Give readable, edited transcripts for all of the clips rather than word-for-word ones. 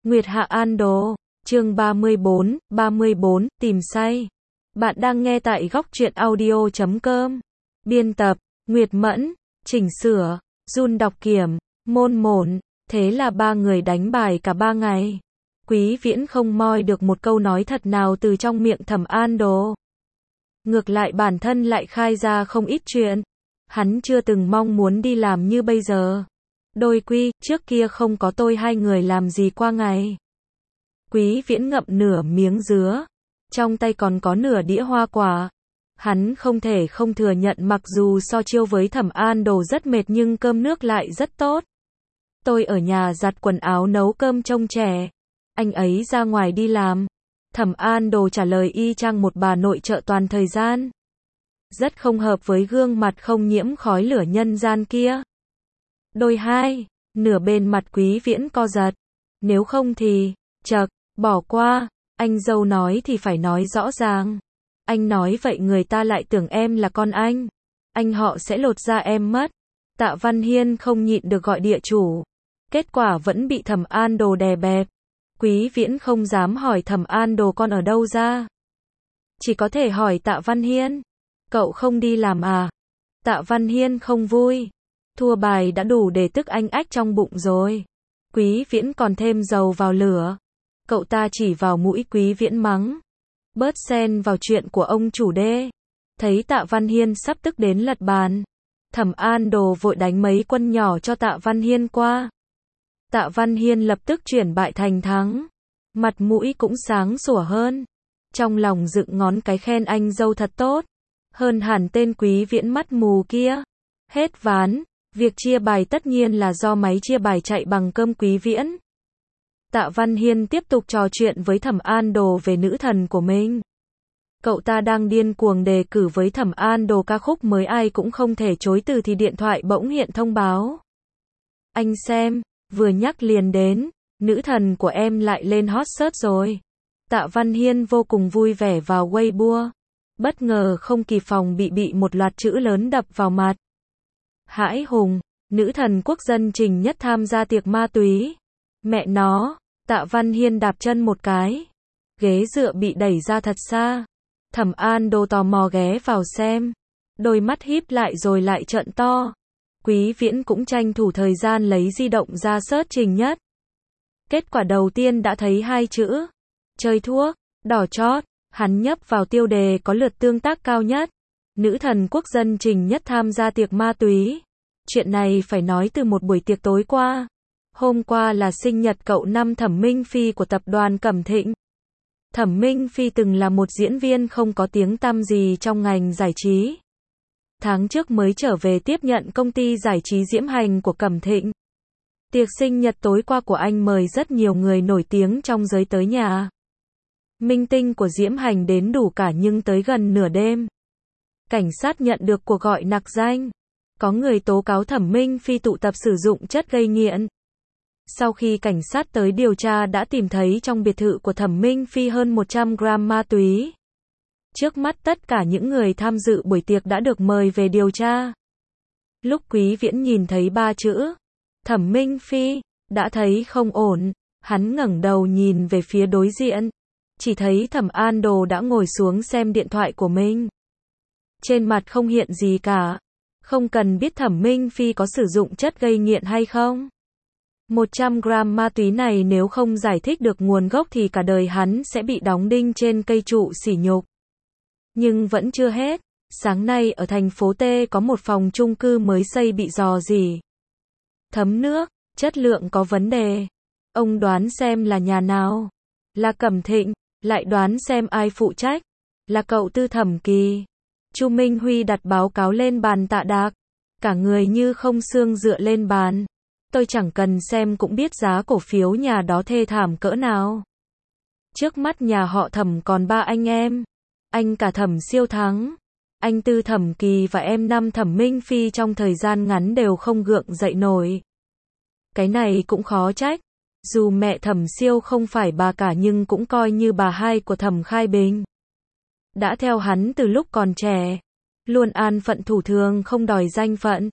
Nguyệt Hạ An Đồ, chương 34, tìm say. Bạn đang nghe tại góc truyện audio.com. Biên tập, Nguyệt Mẫn, chỉnh sửa, Jun đọc kiểm, Môn Mổn. Thế là ba người đánh bài cả 3 ngày. Quý Viễn không moi được một câu nói thật nào từ trong miệng Thẩm An Đồ. Ngược lại bản thân lại khai ra không ít chuyện. Hắn chưa từng mong muốn đi làm như bây giờ. Đôi quy, trước kia không có tôi hai người làm gì qua ngày. Quý Viễn ngậm nửa miếng dứa, trong tay còn có nửa đĩa hoa quả. Hắn không thể không thừa nhận mặc dù so chiêu với Thẩm An Đồ rất mệt nhưng cơm nước lại rất tốt. Tôi ở nhà giặt quần áo nấu cơm trông trẻ. Anh ấy ra ngoài đi làm. Thẩm An Đồ trả lời y chang một bà nội trợ toàn thời gian. Rất không hợp với gương mặt không nhiễm khói lửa nhân gian kia. Đôi hai, nửa bên mặt Quý Viễn co giật. Nếu không thì, chậc, bỏ qua, anh dâu nói thì phải nói rõ ràng. Anh nói vậy người ta lại tưởng em là con anh họ sẽ lột da em mất. Tạ Văn Hiên không nhịn được gọi địa chủ. Kết quả vẫn bị Thẩm An Đồ đè bẹp. Quý Viễn không dám hỏi Thẩm An Đồ con ở đâu ra. Chỉ có thể hỏi Tạ Văn Hiên. Cậu không đi làm à? Tạ Văn Hiên không vui. Thua bài đã đủ để tức anh ách trong bụng rồi. Quý Viễn còn thêm dầu vào lửa. Cậu ta chỉ vào mũi Quý Viễn mắng. Bớt xen vào chuyện của ông chủ đê. Thấy Tạ Văn Hiên sắp tức đến lật bàn. Thẩm An Đồ vội đánh mấy quân nhỏ cho Tạ Văn Hiên qua. Tạ Văn Hiên lập tức chuyển bại thành thắng. Mặt mũi cũng sáng sủa hơn. Trong lòng dựng ngón cái khen anh dâu thật tốt. Hơn hẳn tên Quý Viễn mắt mù kia. Hết ván. Việc chia bài tất nhiên là do máy chia bài chạy bằng cơm Quý Viễn. Tạ Văn Hiên tiếp tục trò chuyện với Thẩm An Đồ về nữ thần của mình. Cậu ta đang điên cuồng đề cử với Thẩm An Đồ ca khúc mới ai cũng không thể chối từ thì điện thoại bỗng hiện thông báo. Anh xem, vừa nhắc liền đến, nữ thần của em lại lên hot search rồi. Tạ Văn Hiên vô cùng vui vẻ vào Weibo. Bất ngờ không kịp phòng bị một loạt chữ lớn đập vào mặt. Hãi hùng, nữ thần quốc dân Trình Nhất tham gia tiệc ma túy. Mẹ nó, Tạ Văn Hiên đạp chân một cái. Ghế dựa bị đẩy ra thật xa. Thẩm An Đồ tò mò ghé vào xem. Đôi mắt híp lại rồi lại trợn to. Quý Viễn cũng tranh thủ thời gian lấy di động ra search Trình Nhất. Kết quả đầu tiên đã thấy 2 chữ. Chơi thuốc, đỏ chót. Hắn nhấp vào tiêu đề có lượt tương tác cao nhất. Nữ thần quốc dân Trình Nhất tham gia tiệc ma túy. Chuyện này phải nói từ một buổi tiệc tối qua. Hôm qua là sinh nhật cậu năm Thẩm Minh Phi của tập đoàn Cẩm Thịnh. Thẩm Minh Phi từng là một diễn viên không có tiếng tăm gì trong ngành giải trí. Tháng trước mới trở về tiếp nhận công ty giải trí Diễm Hành của Cẩm Thịnh. Tiệc sinh nhật tối qua của anh mời rất nhiều người nổi tiếng trong giới tới nhà. Minh tinh của Diễm Hành đến đủ cả nhưng tới gần nửa đêm. Cảnh sát nhận được cuộc gọi nặc danh. Có người tố cáo Thẩm Minh Phi tụ tập sử dụng chất gây nghiện. Sau khi cảnh sát tới điều tra đã tìm thấy trong biệt thự của Thẩm Minh Phi hơn 100 gram ma túy. Trước mắt tất cả những người tham dự buổi tiệc đã được mời về điều tra. Lúc Quý Viễn nhìn thấy 3 chữ Thẩm Minh Phi, đã thấy không ổn. Hắn ngẩng đầu nhìn về phía đối diện. Chỉ thấy Thẩm An Đồ đã ngồi xuống xem điện thoại của mình. Trên mặt không hiện gì cả. Không cần biết Thẩm Minh Phi có sử dụng chất gây nghiện hay không. 100 gram ma túy này nếu không giải thích được nguồn gốc thì cả đời hắn sẽ bị đóng đinh trên cây trụ sỉ nhục. Nhưng vẫn chưa hết. Sáng nay ở thành phố T có một phòng chung cư mới xây bị rò rỉ. Thấm nước, chất lượng có vấn đề. Ông đoán xem là nhà nào? Là Cẩm Thịnh. Lại đoán xem ai phụ trách? Là cậu Tư Thẩm Kỳ. Chu Minh Huy đặt báo cáo lên bàn Tạ Đạc. Cả người như không xương dựa lên bàn. Tôi chẳng cần xem cũng biết giá cổ phiếu nhà đó thê thảm cỡ nào. Trước mắt nhà họ Thẩm còn 3 anh em. Anh cả Thẩm Siêu Thắng, anh Tư Thẩm Kỳ và em Năm Thẩm Minh Phi trong thời gian ngắn đều không gượng dậy nổi. Cái này cũng khó trách. Dù mẹ Thẩm Siêu không phải bà cả nhưng cũng coi như bà hai của Thẩm Khai Bình. Đã theo hắn từ lúc còn trẻ. Luôn an phận thủ thường không đòi danh phận.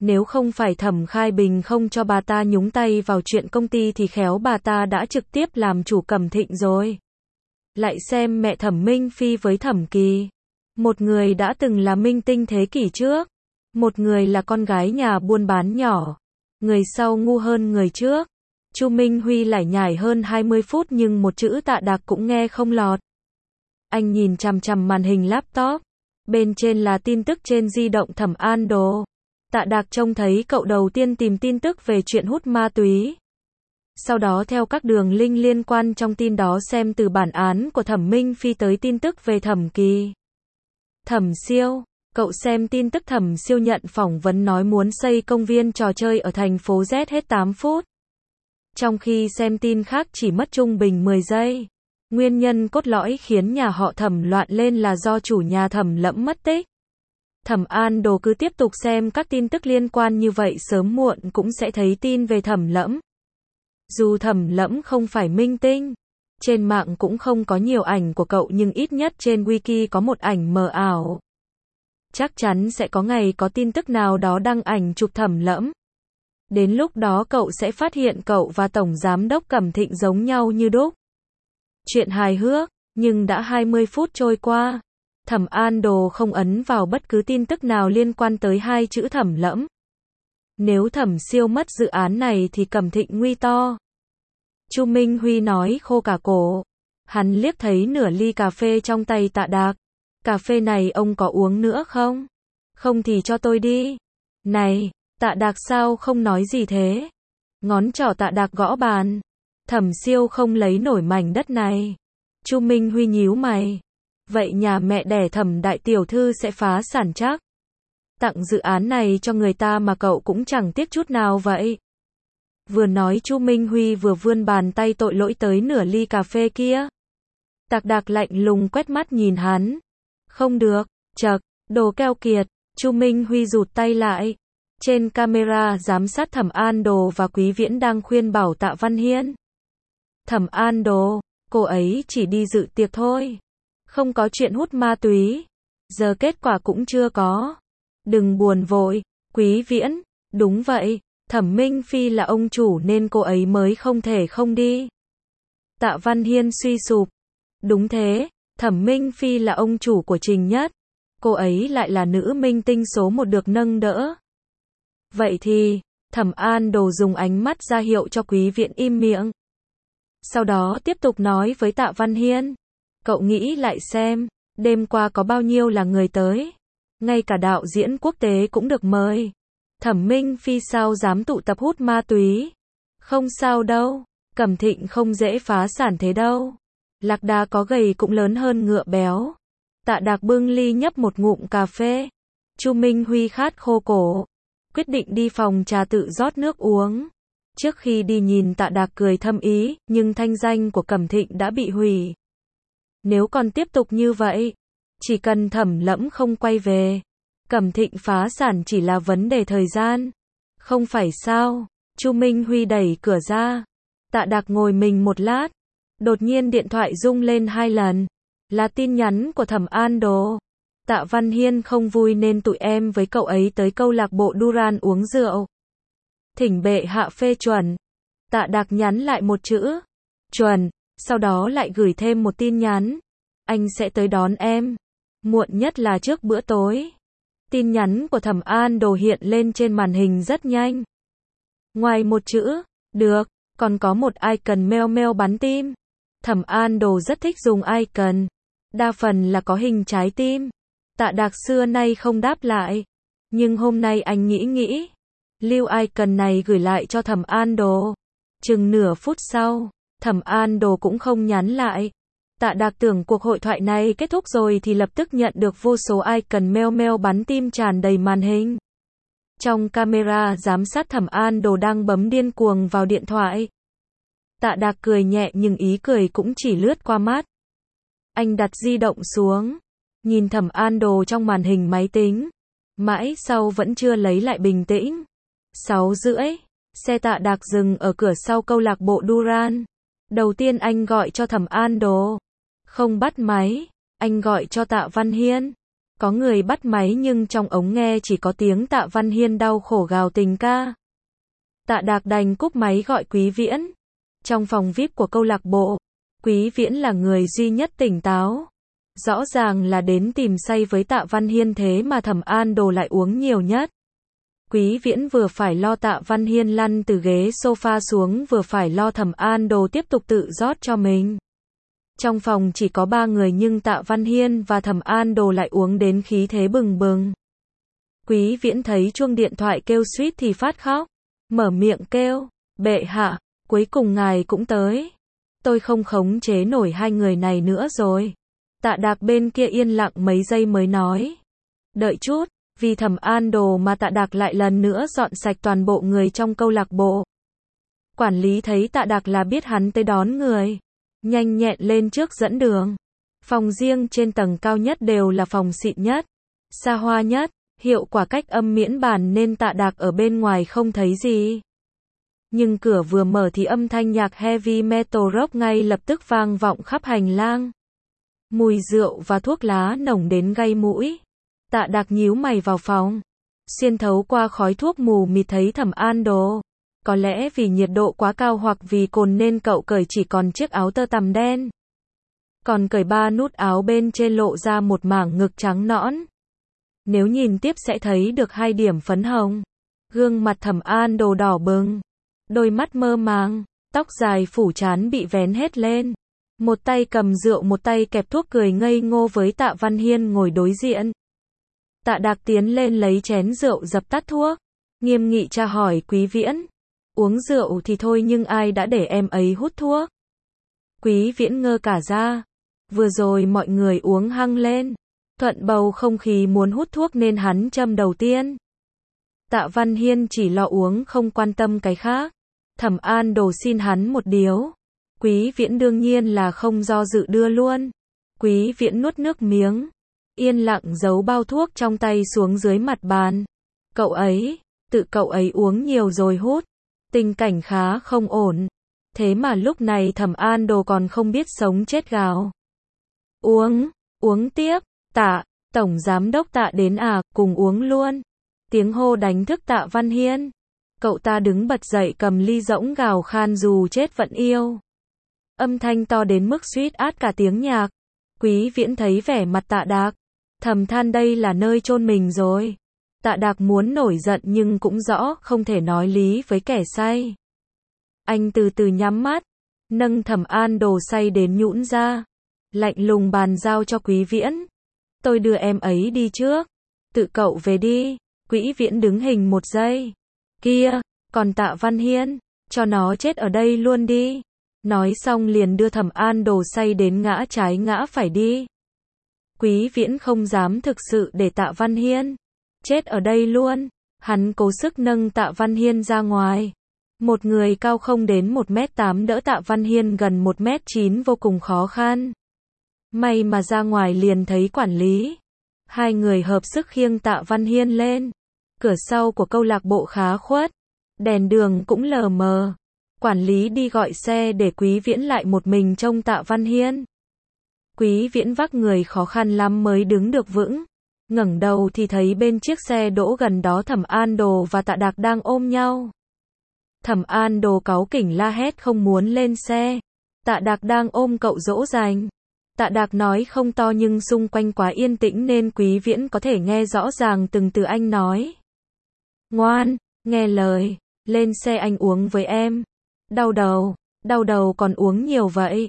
Nếu không phải Thẩm Khai Bình không cho bà ta nhúng tay vào chuyện công ty thì khéo bà ta đã trực tiếp làm chủ Cẩm Thịnh rồi. Lại xem mẹ Thẩm Minh Phi với Thẩm Kỳ. Một người đã từng là minh tinh thế kỷ trước. Một người là con gái nhà buôn bán nhỏ. Người sau ngu hơn người trước. Chu Minh Huy lải nhải hơn 20 phút nhưng một chữ Tạ Đạc cũng nghe không lọt. Anh nhìn chằm chằm màn hình laptop. Bên trên là tin tức trên di động Thẩm An Đồ. Tạ Đạc trông thấy cậu đầu tiên tìm tin tức về chuyện hút ma túy. Sau đó theo các đường link liên quan trong tin đó xem từ bản án của Thẩm Minh Phi tới tin tức về Thẩm Kỳ. Thẩm Siêu, cậu xem tin tức Thẩm Siêu nhận phỏng vấn nói muốn xây công viên trò chơi ở thành phố Z hết 8 phút. Trong khi xem tin khác chỉ mất trung bình 10 giây. Nguyên nhân cốt lõi khiến nhà họ Thẩm loạn lên là do chủ nhà Thẩm Lẫm mất tích. Thẩm An Đồ cứ tiếp tục xem các tin tức liên quan như vậy sớm muộn cũng sẽ thấy tin về Thẩm Lẫm. Dù Thẩm Lẫm không phải minh tinh, trên mạng cũng không có nhiều ảnh của cậu nhưng ít nhất trên wiki có một ảnh mờ ảo. Chắc chắn sẽ có ngày có tin tức nào đó đăng ảnh chụp Thẩm Lẫm. Đến lúc đó cậu sẽ phát hiện cậu và Tổng Giám đốc Cẩm Thịnh giống nhau như đúc. Chuyện hài hước, nhưng đã 20 phút trôi qua. Thẩm An Đồ không ấn vào bất cứ tin tức nào liên quan tới hai chữ Thẩm Lẫm. Nếu Thẩm Siêu mất dự án này thì Cẩm Thịnh nguy to. Chu Minh Huy nói khô cả cổ. Hắn liếc thấy nửa ly cà phê trong tay Tạ Đạc. Cà phê này ông có uống nữa không? Không thì cho tôi đi. Này, Tạ Đạc sao không nói gì thế? Ngón trỏ Tạ Đạc gõ bàn. Thẩm Siêu không lấy nổi mảnh đất này. Chu Minh Huy nhíu mày. Vậy nhà mẹ đẻ Thẩm đại tiểu thư sẽ phá sản chắc. Tặng dự án này cho người ta mà cậu cũng chẳng tiếc chút nào vậy. Vừa nói Chu Minh Huy vừa vươn bàn tay tội lỗi tới nửa ly cà phê kia. Tạ Đạc lạnh lùng quét mắt nhìn hắn. Không được, chậc, đồ keo kiệt. Chu Minh Huy rụt tay lại. Trên camera giám sát Thẩm An Đồ và Quý Viễn đang khuyên bảo Tạ Văn Hiên. Thẩm An Đồ, cô ấy chỉ đi dự tiệc thôi. Không có chuyện hút ma túy. Giờ kết quả cũng chưa có. Đừng buồn vội, Quý Viễn. Đúng vậy, Thẩm Minh Phi là ông chủ nên cô ấy mới không thể không đi. Tạ Văn Hiên suy sụp. Đúng thế, Thẩm Minh Phi là ông chủ của Trình Nhất. Cô ấy lại là nữ minh tinh số 1 được nâng đỡ. Vậy thì, Thẩm An Đồ dùng ánh mắt ra hiệu cho Quý Viễn im miệng. Sau đó tiếp tục nói với Tạ Văn Hiên. Cậu nghĩ lại xem, đêm qua có bao nhiêu là người tới. Ngay cả đạo diễn quốc tế cũng được mời. Thẩm Minh Phi sao dám tụ tập hút ma túy. Không sao đâu, Cẩm Thịnh không dễ phá sản thế đâu. Lạc đà có gầy cũng lớn hơn ngựa béo. Tạ Đạc bưng ly nhấp một ngụm cà phê. Chu Minh Huy khát khô cổ. Quyết định đi phòng trà tự rót nước uống. Trước khi đi nhìn Tạ Đạc cười thâm ý, nhưng thanh danh của Cẩm Thịnh đã bị hủy. Nếu còn tiếp tục như vậy, chỉ cần Thẩm Lẫm không quay về, Cẩm Thịnh phá sản chỉ là vấn đề thời gian. Không phải sao? Chu Minh Huy đẩy cửa ra. Tạ Đạc ngồi mình một lát. Đột nhiên điện thoại rung lên 2 lần. Là tin nhắn của Thẩm An Đồ. Tạ Văn Hiên không vui nên tụi em với cậu ấy tới câu lạc bộ Duran uống rượu. Thỉnh bệ hạ phê chuẩn. Tạ Đạc nhắn lại một chữ. Chuẩn. Sau đó lại gửi thêm một tin nhắn. Anh sẽ tới đón em. Muộn nhất là trước bữa tối. Tin nhắn của Thẩm An Đồ hiện lên trên màn hình rất nhanh. Ngoài một chữ, được, còn có một icon meo meo bắn tim. Thẩm An Đồ rất thích dùng icon. Đa phần là có hình trái tim. Tạ Đạc xưa nay không đáp lại. Nhưng hôm nay anh nghĩ. Lưu icon này gửi lại cho Thẩm An Đồ. Chừng nửa phút sau, Thẩm An Đồ cũng không nhắn lại. Tạ Đạc tưởng cuộc hội thoại này kết thúc rồi thì lập tức nhận được vô số icon meo meo bắn tim tràn đầy màn hình. Trong camera giám sát Thẩm An Đồ đang bấm điên cuồng vào điện thoại. Tạ Đạc cười nhẹ nhưng ý cười cũng chỉ lướt qua mắt. Anh đặt di động xuống, nhìn Thẩm An Đồ trong màn hình máy tính. Mãi sau vẫn chưa lấy lại bình tĩnh. 6:30, xe Tạ Đạc dừng ở cửa sau câu lạc bộ Duran. Đầu tiên anh gọi cho Thẩm An Đồ. Không bắt máy, anh gọi cho Tạ Văn Hiên. Có người bắt máy nhưng trong ống nghe chỉ có tiếng Tạ Văn Hiên đau khổ gào tình ca. Tạ Đạc đành cúp máy gọi Quý Viễn. Trong phòng VIP của câu lạc bộ, Quý Viễn là người duy nhất tỉnh táo. Rõ ràng là đến tìm say với Tạ Văn Hiên thế mà Thẩm An Đồ lại uống nhiều nhất. Quý Viễn vừa phải lo Tạ Văn Hiên lăn từ ghế sofa xuống vừa phải lo Thẩm An Đồ tiếp tục tự rót cho mình. Trong phòng chỉ có 3 người nhưng Tạ Văn Hiên và Thẩm An Đồ lại uống đến khí thế bừng bừng. Quý Viễn thấy chuông điện thoại kêu suýt thì phát khóc. Mở miệng kêu, bệ hạ, cuối cùng ngài cũng tới. Tôi không khống chế nổi hai người này nữa rồi. Tạ Đạc bên kia yên lặng mấy giây mới nói. Đợi chút, vì Thẩm An Đồ mà Tạ Đạc lại lần nữa dọn sạch toàn bộ người trong câu lạc bộ. Quản lý thấy Tạ Đạc là biết hắn tới đón người. Nhanh nhẹn lên trước dẫn đường. Phòng riêng trên tầng cao nhất đều là phòng xịn nhất, xa hoa nhất, hiệu quả cách âm miễn bàn nên Tạ Đạc ở bên ngoài không thấy gì. Nhưng cửa vừa mở thì âm thanh nhạc heavy metal rock ngay lập tức vang vọng khắp hành lang. Mùi rượu và thuốc lá nồng đến gây mũi. Tạ Đạc nhíu mày vào phòng. Xuyên thấu qua khói thuốc mù mịt thấy Thẩm An Đồ. Có lẽ vì nhiệt độ quá cao hoặc vì cồn nên cậu cởi chỉ còn chiếc áo tơ tằm đen. Còn cởi 3 nút áo bên trên lộ ra một mảng ngực trắng nõn. Nếu nhìn tiếp sẽ thấy được 2 điểm phấn hồng. Gương mặt Thẩm An Đồ đỏ bừng. Đôi mắt mơ màng, tóc dài phủ trán bị vén hết lên. Một tay cầm rượu một tay kẹp thuốc cười ngây ngô với Tạ Văn Hiên ngồi đối diện. Tạ Đạc tiến lên lấy chén rượu dập tắt thuốc. Nghiêm nghị tra hỏi Quý Viễn. Uống rượu thì thôi nhưng ai đã để em ấy hút thuốc? Quý Viễn ngơ cả ra. Vừa rồi mọi người uống hăng lên. Thuận bầu không khí muốn hút thuốc nên hắn châm đầu tiên. Tạ Văn Hiên chỉ lo uống không quan tâm cái khác. Thẩm An Đồ xin hắn một điếu. Quý Viễn đương nhiên là không do dự đưa luôn. Quý Viễn nuốt nước miếng. Yên lặng giấu bao thuốc trong tay xuống dưới mặt bàn. Cậu ấy, tự cậu ấy uống nhiều rồi hút. Tình cảnh khá không ổn. Thế mà lúc này Thẩm An Đồ còn không biết sống chết gào. Uống tiếp, Tạ, Tổng Giám Đốc Tạ đến à, cùng uống luôn. Tiếng hô đánh thức Tạ Văn Hiên. Cậu ta đứng bật dậy cầm ly rỗng gào khan dù chết vẫn yêu. Âm thanh to đến mức suýt át cả tiếng nhạc. Quý Viễn thấy vẻ mặt Tạ Đạc. Thầm than đây là nơi chôn mình rồi. Tạ Đạc muốn nổi giận nhưng cũng rõ không thể nói lý với kẻ say. Anh từ từ nhắm mắt, nâng Thẩm An Đồ say đến nhũn ra. Lạnh lùng bàn giao cho Quý Viễn. Tôi đưa em ấy đi trước. Tự cậu về đi. Quý Viễn đứng hình một giây. Kia, còn Tạ Văn Hiên, cho nó chết ở đây luôn đi. Nói xong liền đưa Thẩm An Đồ say đến ngã trái ngã phải đi. Quý Viễn không dám thực sự để Tạ Văn Hiên chết ở đây luôn. Hắn cố sức nâng Tạ Văn Hiên ra ngoài. Một người cao không đến 1m8 đỡ Tạ Văn Hiên gần 1m9 vô cùng khó khăn. May mà ra ngoài liền thấy quản lý. Hai người hợp sức khiêng Tạ Văn Hiên lên. Cửa sau của câu lạc bộ khá khuất. Đèn đường cũng lờ mờ. Quản lý đi gọi xe để Quý Viễn lại một mình trông Tạ Văn Hiên. Quý Viễn vác người khó khăn lắm mới đứng được vững. Ngẩng đầu thì thấy bên chiếc xe đỗ gần đó Thẩm An Đồ và Tạ Đạc đang ôm nhau. Thẩm An Đồ cáu kỉnh la hét không muốn lên xe. Tạ Đạc đang ôm cậu dỗ dành. Tạ Đạc nói không to nhưng xung quanh quá yên tĩnh nên Quý Viễn có thể nghe rõ ràng từng từ anh nói. Ngoan, nghe lời, lên xe anh uống với em. Đau đầu còn uống nhiều vậy.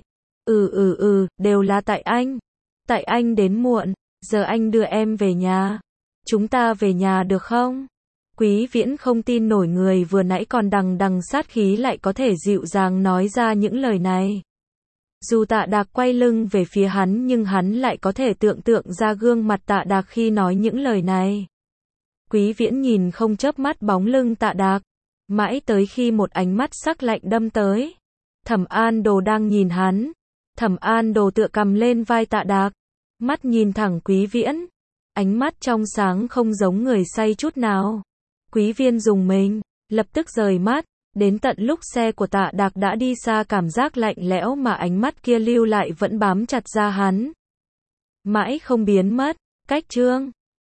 Đều là tại anh. Tại anh đến muộn, giờ anh đưa em về nhà. Chúng ta về nhà được không? Quý Viễn không tin nổi người vừa nãy còn đằng sát khí lại có thể dịu dàng nói ra những lời này. Dù Tạ Đạc quay lưng về phía hắn nhưng hắn lại có thể tưởng tượng ra gương mặt Tạ Đạc khi nói những lời này. Quý Viễn nhìn không chớp mắt bóng lưng Tạ Đạc. Mãi tới khi một ánh mắt sắc lạnh đâm tới. Thẩm An Đồ đang nhìn hắn. Thẩm An Đồ tựa cầm lên vai Tạ Đạc. Mắt nhìn thẳng Quý Viễn. Ánh mắt trong sáng không giống người say chút nào. Quý Viên dùng mình, lập tức rời mắt. Đến tận lúc xe của Tạ Đạc đã đi xa cảm giác lạnh lẽo mà ánh mắt kia lưu lại vẫn bám chặt ra hắn. Mãi không biến mất. Cách chương